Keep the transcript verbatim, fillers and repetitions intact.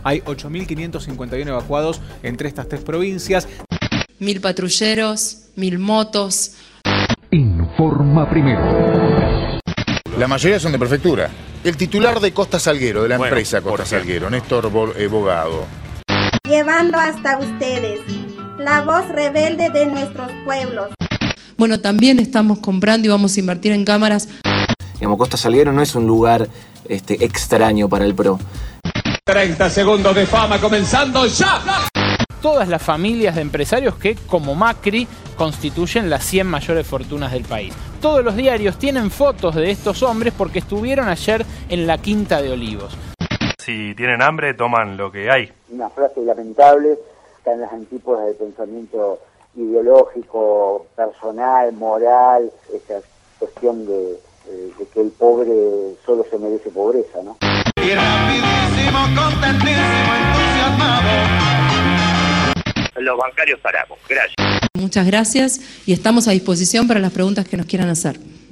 Hay ocho mil quinientos cincuenta y uno evacuados entre estas tres provincias. Mil patrulleros, mil motos. Informa Primero. La mayoría son de prefectura. El titular de Costa Salguero, de la bueno, empresa Costa Salguero, Néstor Bogado. Llevando hasta ustedes la voz rebelde de nuestros pueblos. Bueno, también estamos comprando y vamos a invertir en cámaras. Digamos, Costa Salguero no es un lugar este, extraño para el PRO. treinta segundos de fama comenzando ya. Todas las familias de empresarios que, como Macri, constituyen las cien mayores fortunas del país. Todos los diarios tienen fotos de estos hombres porque estuvieron ayer en la Quinta de Olivos. Si tienen hambre, toman lo que hay. Una frase lamentable, está en las antípodas del pensamiento ideológico, personal, moral, esa cuestión de, de, de que el pobre solo se merece pobreza, ¿no? Y rapidísimo, contentísimo, entusiasmado. Los bancarios paramos. Gracias. Muchas gracias y estamos a disposición para las preguntas que nos quieran hacer.